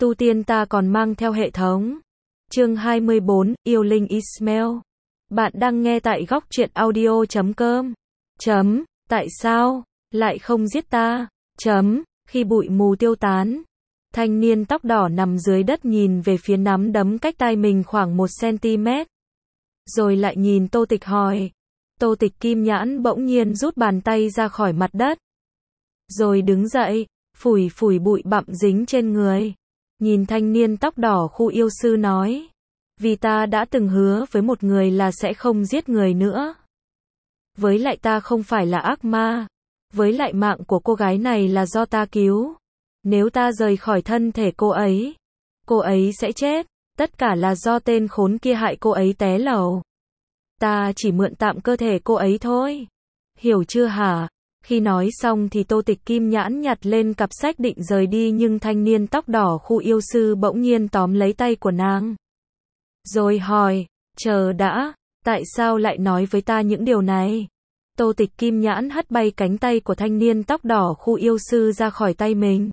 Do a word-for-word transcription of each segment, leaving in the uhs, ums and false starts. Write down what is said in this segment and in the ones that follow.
Tu tiên ta còn mang theo hệ thống. Chương hai mươi bốn, Yêu Linh Ismail. Bạn đang nghe tại góc truyện audio chấm com. Chấm, tại sao lại không giết ta? Chấm, khi bụi mù tiêu tán, thanh niên tóc đỏ nằm dưới đất nhìn về phía nắm đấm cách tai mình khoảng một xăng-ti-mét. Rồi lại nhìn Tô Tịch hỏi. Tô Tịch kim nhãn bỗng nhiên rút bàn tay ra khỏi mặt đất. Rồi đứng dậy, phủi phủi bụi bặm dính trên người. Nhìn thanh niên tóc đỏ khu yêu sư nói. Vì ta đã từng hứa với một người là sẽ không giết người nữa. Với lại ta không phải là ác ma. Với lại mạng của cô gái này là do ta cứu. Nếu ta rời khỏi thân thể cô ấy, cô ấy sẽ chết. Tất cả là do tên khốn kia hại cô ấy té lầu. Ta chỉ mượn tạm cơ thể cô ấy thôi. Hiểu chưa hả? Khi nói xong thì Tô Tịch kim nhãn nhặt lên cặp sách định rời đi, nhưng thanh niên tóc đỏ khu yêu sư bỗng nhiên tóm lấy tay của nàng. Rồi hỏi, chờ đã, tại sao lại nói với ta những điều này? Tô Tịch kim nhãn hất bay cánh tay của thanh niên tóc đỏ khu yêu sư ra khỏi tay mình.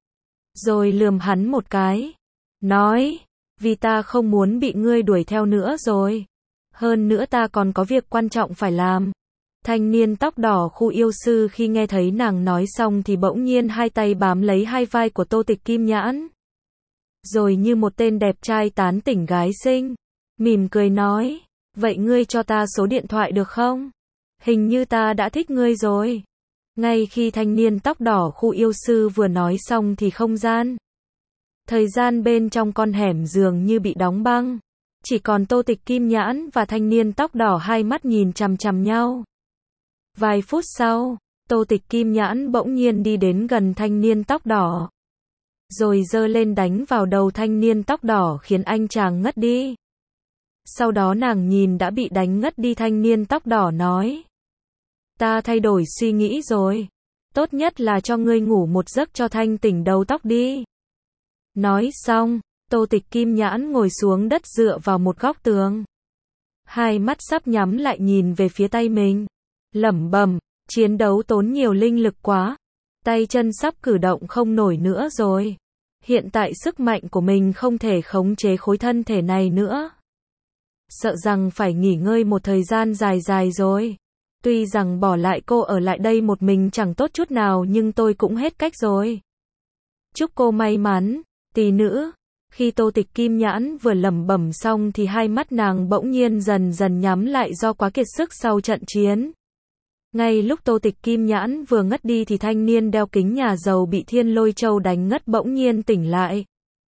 Rồi lườm hắn một cái. Nói, vì ta không muốn bị ngươi đuổi theo nữa rồi. Hơn nữa ta còn có việc quan trọng phải làm. Thanh niên tóc đỏ khu yêu sư khi nghe thấy nàng nói xong thì bỗng nhiên hai tay bám lấy hai vai của Tô Tịch kim nhãn. Rồi như một tên đẹp trai tán tỉnh gái xinh, mỉm cười nói, vậy ngươi cho ta số điện thoại được không? Hình như ta đã thích ngươi rồi. Ngay khi thanh niên tóc đỏ khu yêu sư vừa nói xong thì không gian, thời gian bên trong con hẻm dường như bị đóng băng. Chỉ còn Tô Tịch kim nhãn và thanh niên tóc đỏ hai mắt nhìn chằm chằm nhau. Vài phút sau, Tô Tịch kim nhãn bỗng nhiên đi đến gần thanh niên tóc đỏ. Rồi giơ lên đánh vào đầu thanh niên tóc đỏ khiến anh chàng ngất đi. Sau đó nàng nhìn đã bị đánh ngất đi thanh niên tóc đỏ nói. Ta thay đổi suy nghĩ rồi. Tốt nhất là cho ngươi ngủ một giấc cho thanh tỉnh đầu tóc đi. Nói xong, Tô Tịch kim nhãn ngồi xuống đất dựa vào một góc tường. Hai mắt sắp nhắm lại nhìn về phía tay mình. Lẩm bẩm, chiến đấu tốn nhiều linh lực quá. Tay chân sắp cử động không nổi nữa rồi. Hiện tại sức mạnh của mình không thể khống chế khối thân thể này nữa. Sợ rằng phải nghỉ ngơi một thời gian dài dài rồi. Tuy rằng bỏ lại cô ở lại đây một mình chẳng tốt chút nào, nhưng tôi cũng hết cách rồi. Chúc cô may mắn, tỷ nữ. Khi Tô Tịch kim nhãn vừa lẩm bẩm xong thì hai mắt nàng bỗng nhiên dần dần nhắm lại do quá kiệt sức sau trận chiến. Ngay lúc Tô Tịch kim nhãn vừa ngất đi thì thanh niên đeo kính nhà giàu bị Thiên Lôi Châu đánh ngất bỗng nhiên tỉnh lại.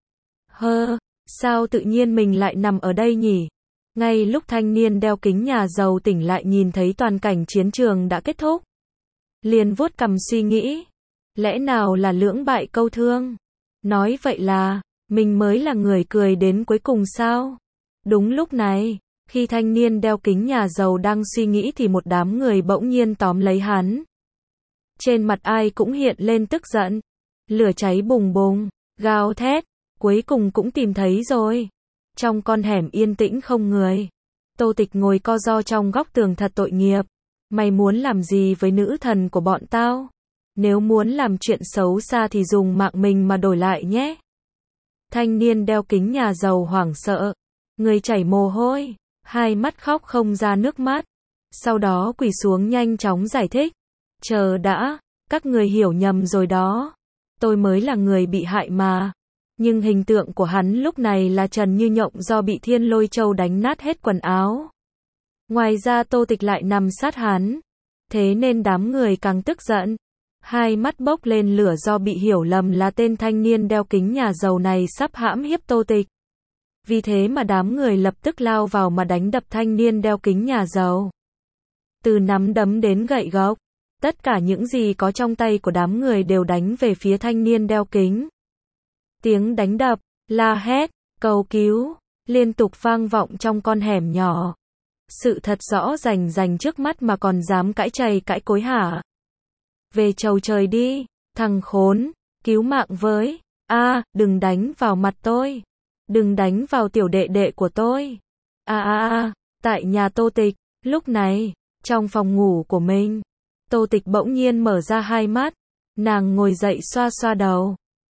Hơ, sao tự nhiên mình lại nằm ở đây nhỉ? Ngay lúc thanh niên đeo kính nhà giàu tỉnh lại nhìn thấy toàn cảnh chiến trường đã kết thúc. Liền vuốt cằm suy nghĩ. Lẽ nào là lưỡng bại câu thương? Nói vậy là, mình mới là người cười đến cuối cùng sao? Đúng lúc này, khi thanh niên đeo kính nhà giàu đang suy nghĩ thì một đám người bỗng nhiên tóm lấy hắn. Trên mặt ai cũng hiện lên tức giận. Lửa cháy bùng bùng, gào thét, cuối cùng cũng tìm thấy rồi. Trong con hẻm yên tĩnh không người. Tô Tịch ngồi co ro trong góc tường thật tội nghiệp. Mày muốn làm gì với nữ thần của bọn tao? Nếu muốn làm chuyện xấu xa thì dùng mạng mình mà đổi lại nhé. Thanh niên đeo kính nhà giàu hoảng sợ. Người chảy mồ hôi. Hai mắt khóc không ra nước mắt. Sau đó quỳ xuống nhanh chóng giải thích. Chờ đã, các người hiểu nhầm rồi đó. Tôi mới là người bị hại mà. Nhưng hình tượng của hắn lúc này là trần như nhộng do bị Thiên Lôi Châu đánh nát hết quần áo. Ngoài ra Tô Tịch lại nằm sát hắn. Thế nên đám người càng tức giận. Hai mắt bốc lên lửa do bị hiểu lầm là tên thanh niên đeo kính nhà giàu này sắp hãm hiếp Tô Tịch. Vì thế mà đám người lập tức lao vào mà đánh đập thanh niên đeo kính nhà giàu. Từ nắm đấm đến gậy gộc, tất cả những gì có trong tay của đám người đều đánh về phía thanh niên đeo kính. Tiếng đánh đập, la hét, cầu cứu, liên tục vang vọng trong con hẻm nhỏ. Sự thật rõ rành rành trước mắt mà còn dám cãi chày cãi cối hả? Về chầu trời đi, thằng khốn, cứu mạng với. A, à, đừng đánh vào mặt tôi. Đừng đánh vào tiểu đệ đệ của tôi. A a a, tại nhà Tô Tịch, lúc này, trong phòng ngủ của mình, Tô Tịch bỗng nhiên mở ra hai mắt. Nàng ngồi dậy xoa xoa đầu.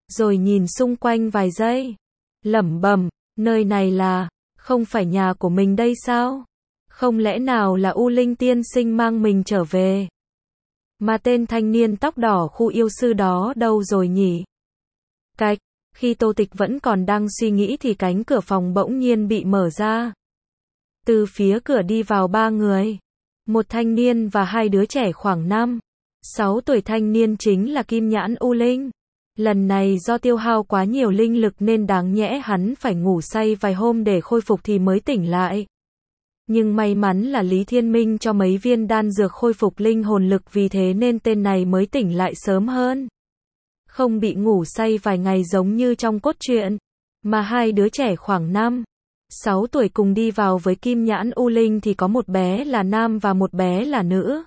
rồi nhìn xung quanh vài giây. Lẩm bẩm, nơi này là, không phải nhà của mình đây sao? Không lẽ nào là U Linh tiên sinh mang mình trở về? Mà tên thanh niên tóc đỏ khu yêu sư đó đâu rồi nhỉ? Cạch, khi Tô Tịch vẫn còn đang suy nghĩ thì cánh cửa phòng bỗng nhiên bị mở ra. Từ phía cửa đi vào ba người. Một thanh niên và hai đứa trẻ khoảng năm, sáu tuổi. Thanh niên chính là Kim Nhãn U Linh. Lần này do tiêu hao quá nhiều linh lực nên đáng nhẽ hắn phải ngủ say vài hôm để khôi phục thì mới tỉnh lại. Nhưng may mắn là Lý Thiên Minh cho mấy viên đan dược khôi phục linh hồn lực, vì thế nên tên này mới tỉnh lại sớm hơn. Không bị ngủ say vài ngày giống như trong cốt truyện. Mà hai đứa trẻ khoảng năm, sáu tuổi cùng đi vào với Kim Nhãn U Linh thì có một bé là nam và một bé là nữ.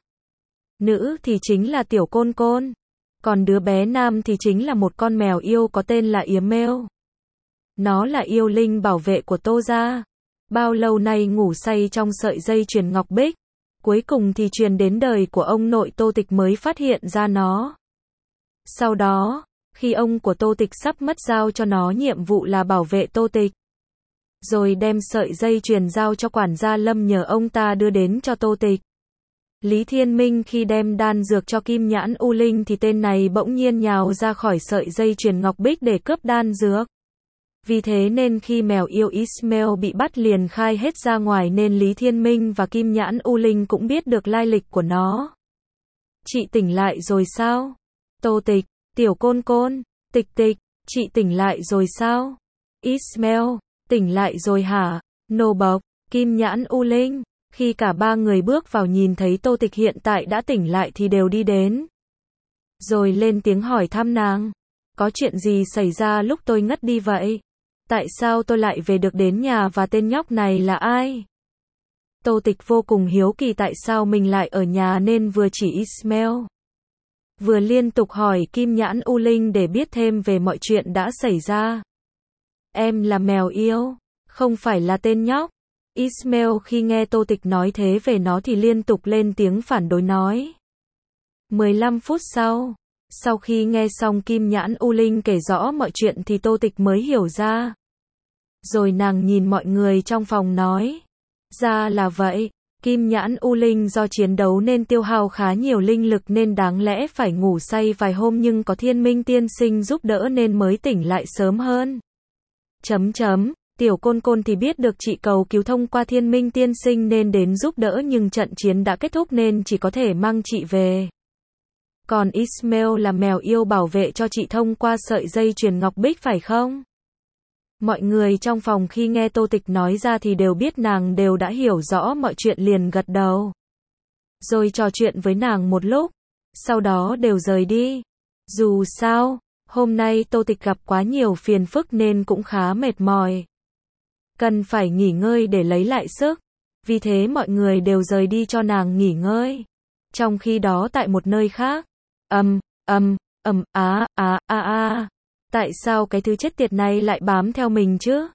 Nữ thì chính là Tiểu Côn Côn. Còn đứa bé nam thì chính là một con mèo yêu có tên là Yếm Mêu. Nó là yêu linh bảo vệ của Tô gia. Bao lâu nay ngủ say trong sợi dây chuyền ngọc bích. Cuối cùng thì truyền đến đời của ông nội Tô Tịch mới phát hiện ra nó. Sau đó, khi ông của Tô Tịch sắp mất giao cho nó nhiệm vụ là bảo vệ Tô Tịch. Rồi đem sợi dây chuyền giao cho quản gia Lâm nhờ ông ta đưa đến cho Tô Tịch. Lý Thiên Minh khi đem đan dược cho Kim Nhãn U Linh thì tên này bỗng nhiên nhào ra khỏi sợi dây chuyền ngọc bích để cướp đan dược. Vì thế nên khi mèo yêu Ismail bị bắt liền khai hết ra ngoài, nên Lý Thiên Minh và Kim Nhãn U Linh cũng biết được lai lịch của nó. Chị tỉnh lại rồi sao? Tô Tịch, Tiểu Côn Côn, Tịch Tịch, chị tỉnh lại rồi sao? Ismail, tỉnh lại rồi hả? Nô bộc, Kim Nhãn U Linh. Khi cả ba người bước vào nhìn thấy Tô Tịch hiện tại đã tỉnh lại thì đều đi đến. Rồi lên tiếng hỏi thăm nàng. Có chuyện gì xảy ra lúc tôi ngất đi vậy? Tại sao tôi lại về được đến nhà và tên nhóc này là ai? Tô Tịch vô cùng hiếu kỳ tại sao mình lại ở nhà nên vừa chỉ Ismail, vừa liên tục hỏi Kim Nhãn U Linh để biết thêm về mọi chuyện đã xảy ra. Em là mèo yêu, không phải là tên nhóc. Ismail khi nghe Tô Tịch nói thế về nó thì liên tục lên tiếng phản đối nói. mười lăm phút sau, sau khi nghe xong Kim Nhãn U Linh kể rõ mọi chuyện thì Tô Tịch mới hiểu ra. Rồi nàng nhìn mọi người trong phòng nói. Ra là vậy, Kim Nhãn U Linh do chiến đấu nên tiêu hao khá nhiều linh lực nên đáng lẽ phải ngủ say vài hôm, nhưng có Thiên Minh tiên sinh giúp đỡ nên mới tỉnh lại sớm hơn. Chấm chấm. Tiểu Côn Côn thì biết được chị cầu cứu thông qua Thiên Minh tiên sinh nên đến giúp đỡ, nhưng trận chiến đã kết thúc nên chỉ có thể mang chị về. Còn Ismail là mèo yêu bảo vệ cho chị thông qua sợi dây chuyền ngọc bích phải không? Mọi người trong phòng khi nghe Tô Tịch nói ra thì đều biết nàng đều đã hiểu rõ mọi chuyện liền gật đầu. Rồi trò chuyện với nàng một lúc, sau đó đều rời đi. Dù sao, hôm nay Tô Tịch gặp quá nhiều phiền phức nên cũng khá mệt mỏi. Cần phải nghỉ ngơi để lấy lại sức. Vì thế mọi người đều rời đi cho nàng nghỉ ngơi. Trong khi đó tại một nơi khác, ầm, ầm, ầm, á, á, á, á. Tại sao cái thứ chết tiệt này lại bám theo mình chứ?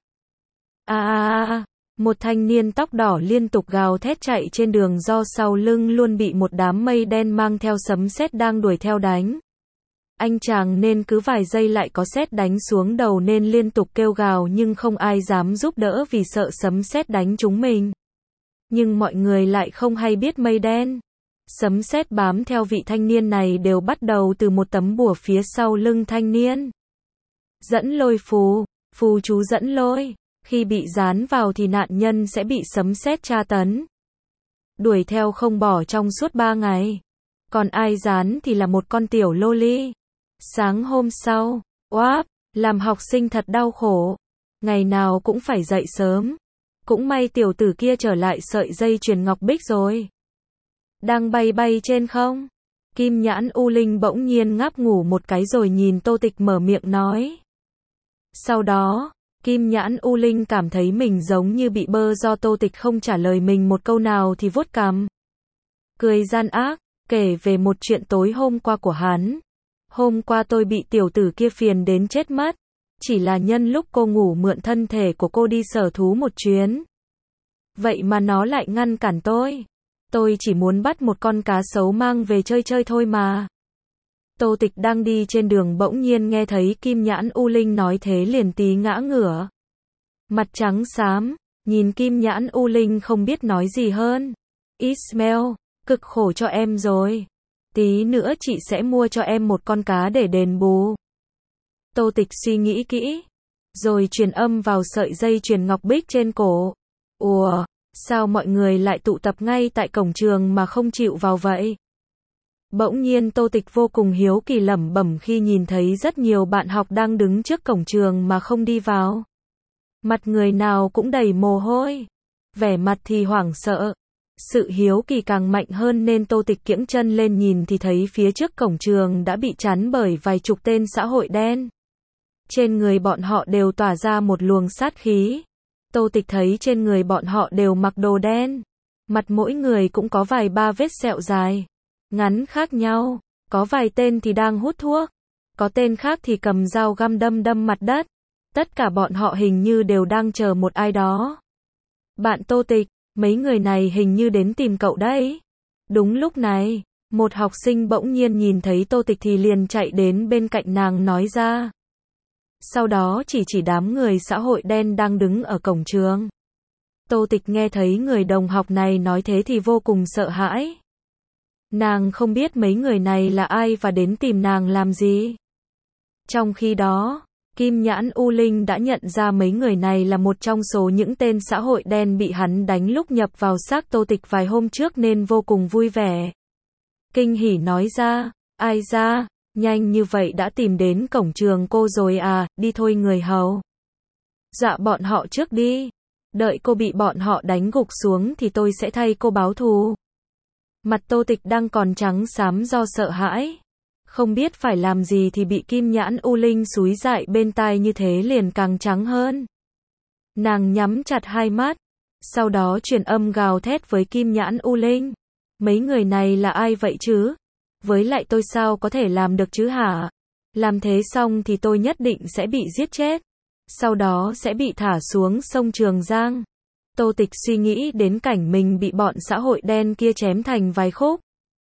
A a a, một thanh niên tóc đỏ liên tục gào thét chạy trên đường do sau lưng luôn bị một đám mây đen mang theo sấm sét đang đuổi theo đánh. Anh chàng nên cứ vài giây lại có sét đánh xuống đầu nên liên tục kêu gào nhưng không ai dám giúp đỡ vì sợ sấm sét đánh trúng mình. Nhưng mọi người lại không hay biết mây đen, sấm sét bám theo vị thanh niên này đều bắt đầu từ một tấm bùa phía sau lưng thanh niên. Dẫn lôi phù, phù chú dẫn lôi, khi bị dán vào thì nạn nhân sẽ bị sấm sét tra tấn, đuổi theo không bỏ trong suốt ba ngày. Còn ai dán thì là một con tiểu loli. Sáng hôm sau, oáp, làm học sinh thật đau khổ. Ngày nào cũng phải dậy sớm. Cũng may tiểu tử kia trở lại sợi dây chuyền ngọc bích rồi. Đang bay bay trên không? Kim Nhãn U Linh bỗng nhiên ngáp ngủ một cái rồi nhìn Tô Tịch mở miệng nói. Sau đó, Kim Nhãn U Linh cảm thấy mình giống như bị bơ do Tô Tịch không trả lời mình một câu nào thì vuốt cằm. Cười gian ác, kể về một chuyện tối hôm qua của hắn. Hôm qua tôi bị tiểu tử kia phiền đến chết mất. Chỉ là nhân lúc cô ngủ mượn thân thể của cô đi sở thú một chuyến. Vậy mà nó lại ngăn cản tôi. Tôi chỉ muốn bắt một con cá sấu mang về chơi chơi thôi mà. Tô Tịch đang đi trên đường bỗng nhiên nghe thấy Kim Nhãn U Linh nói thế liền tí ngã ngửa. Mặt trắng xám, nhìn Kim Nhãn U Linh không biết nói gì hơn. Ismail, cực khổ cho em rồi. Tí nữa chị sẽ mua cho em một con cá để đền bù. Tô Tịch suy nghĩ kỹ, rồi truyền âm vào sợi dây chuyền ngọc bích trên cổ. Ủa, sao mọi người lại tụ tập ngay tại cổng trường mà không chịu vào vậy? Bỗng nhiên Tô Tịch vô cùng hiếu kỳ lẩm bẩm khi nhìn thấy rất nhiều bạn học đang đứng trước cổng trường mà không đi vào. Mặt người nào cũng đầy mồ hôi, vẻ mặt thì hoảng sợ. Sự hiếu kỳ càng mạnh hơn nên Tô Tịch kiễng chân lên nhìn thì thấy phía trước cổng trường đã bị chắn bởi vài chục tên xã hội đen. Trên người bọn họ đều tỏa ra một luồng sát khí. Tô Tịch thấy trên người bọn họ đều mặc đồ đen. Mặt mỗi người cũng có vài ba vết sẹo dài, ngắn khác nhau. Có vài tên thì đang hút thuốc. Có tên khác thì cầm dao găm đâm đâm mặt đất. Tất cả bọn họ hình như đều đang chờ một ai đó. Bạn Tô Tịch, mấy người này hình như đến tìm cậu đấy. Đúng lúc này, một học sinh bỗng nhiên nhìn thấy Tô Tịch thì liền chạy đến bên cạnh nàng nói ra. Sau đó chỉ chỉ đám người xã hội đen đang đứng ở cổng trường. Tô Tịch nghe thấy người đồng học này nói thế thì vô cùng sợ hãi. Nàng không biết mấy người này là ai và đến tìm nàng làm gì. Trong khi đó, Kim Nhãn U Linh đã nhận ra mấy người này là một trong số những tên xã hội đen bị hắn đánh lúc nhập vào xác Tô Tịch vài hôm trước nên vô cùng vui vẻ. Kinh hỉ nói ra, ai ra, nhanh như vậy đã tìm đến cổng trường cô rồi à, đi thôi người hầu. Dạ bọn họ trước đi, đợi cô bị bọn họ đánh gục xuống thì tôi sẽ thay cô báo thù. Mặt Tô Tịch đang còn trắng xám do sợ hãi. Không biết phải làm gì thì bị Kim Nhãn U Linh xúi dại bên tai như thế liền càng trắng hơn. Nàng nhắm chặt hai mắt, sau đó truyền âm gào thét với Kim Nhãn U Linh. Mấy người này là ai vậy chứ? Với lại tôi sao có thể làm được chứ hả? Làm thế xong thì tôi nhất định sẽ bị giết chết. Sau đó sẽ bị thả xuống sông Trường Giang. Tô Tịch suy nghĩ đến cảnh mình bị bọn xã hội đen kia chém thành vài khúc.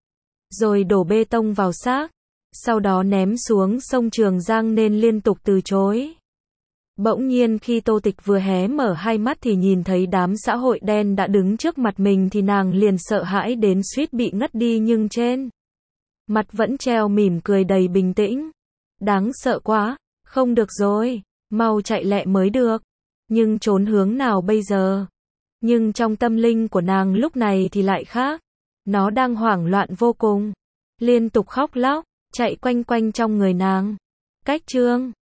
Rồi đổ bê tông vào xác. Sau đó ném xuống sông Trường Giang nên liên tục từ chối. Bỗng nhiên khi Tô Tịch vừa hé mở hai mắt thì nhìn thấy đám xã hội đen đã đứng trước mặt mình thì nàng liền sợ hãi đến suýt bị ngất đi nhưng trên mặt vẫn treo mỉm cười đầy bình tĩnh. Đáng sợ quá, không được rồi, mau chạy lẹ mới được. Nhưng trốn hướng nào bây giờ? Nhưng trong tâm linh của nàng lúc này thì lại khác. Nó đang hoảng loạn vô cùng, liên tục khóc lóc, chạy quanh quanh trong người nàng. Cách chương